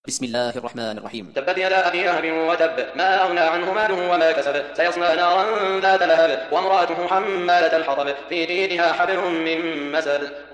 بسم الله الرحمن الرحيم. تبت يدا أبي لهب وتب، ما أغنى عنه ماله وما كسب، سيصلى نارا ذات لهب وامرأته حمالة الحطب في جيدها حبل من مسد.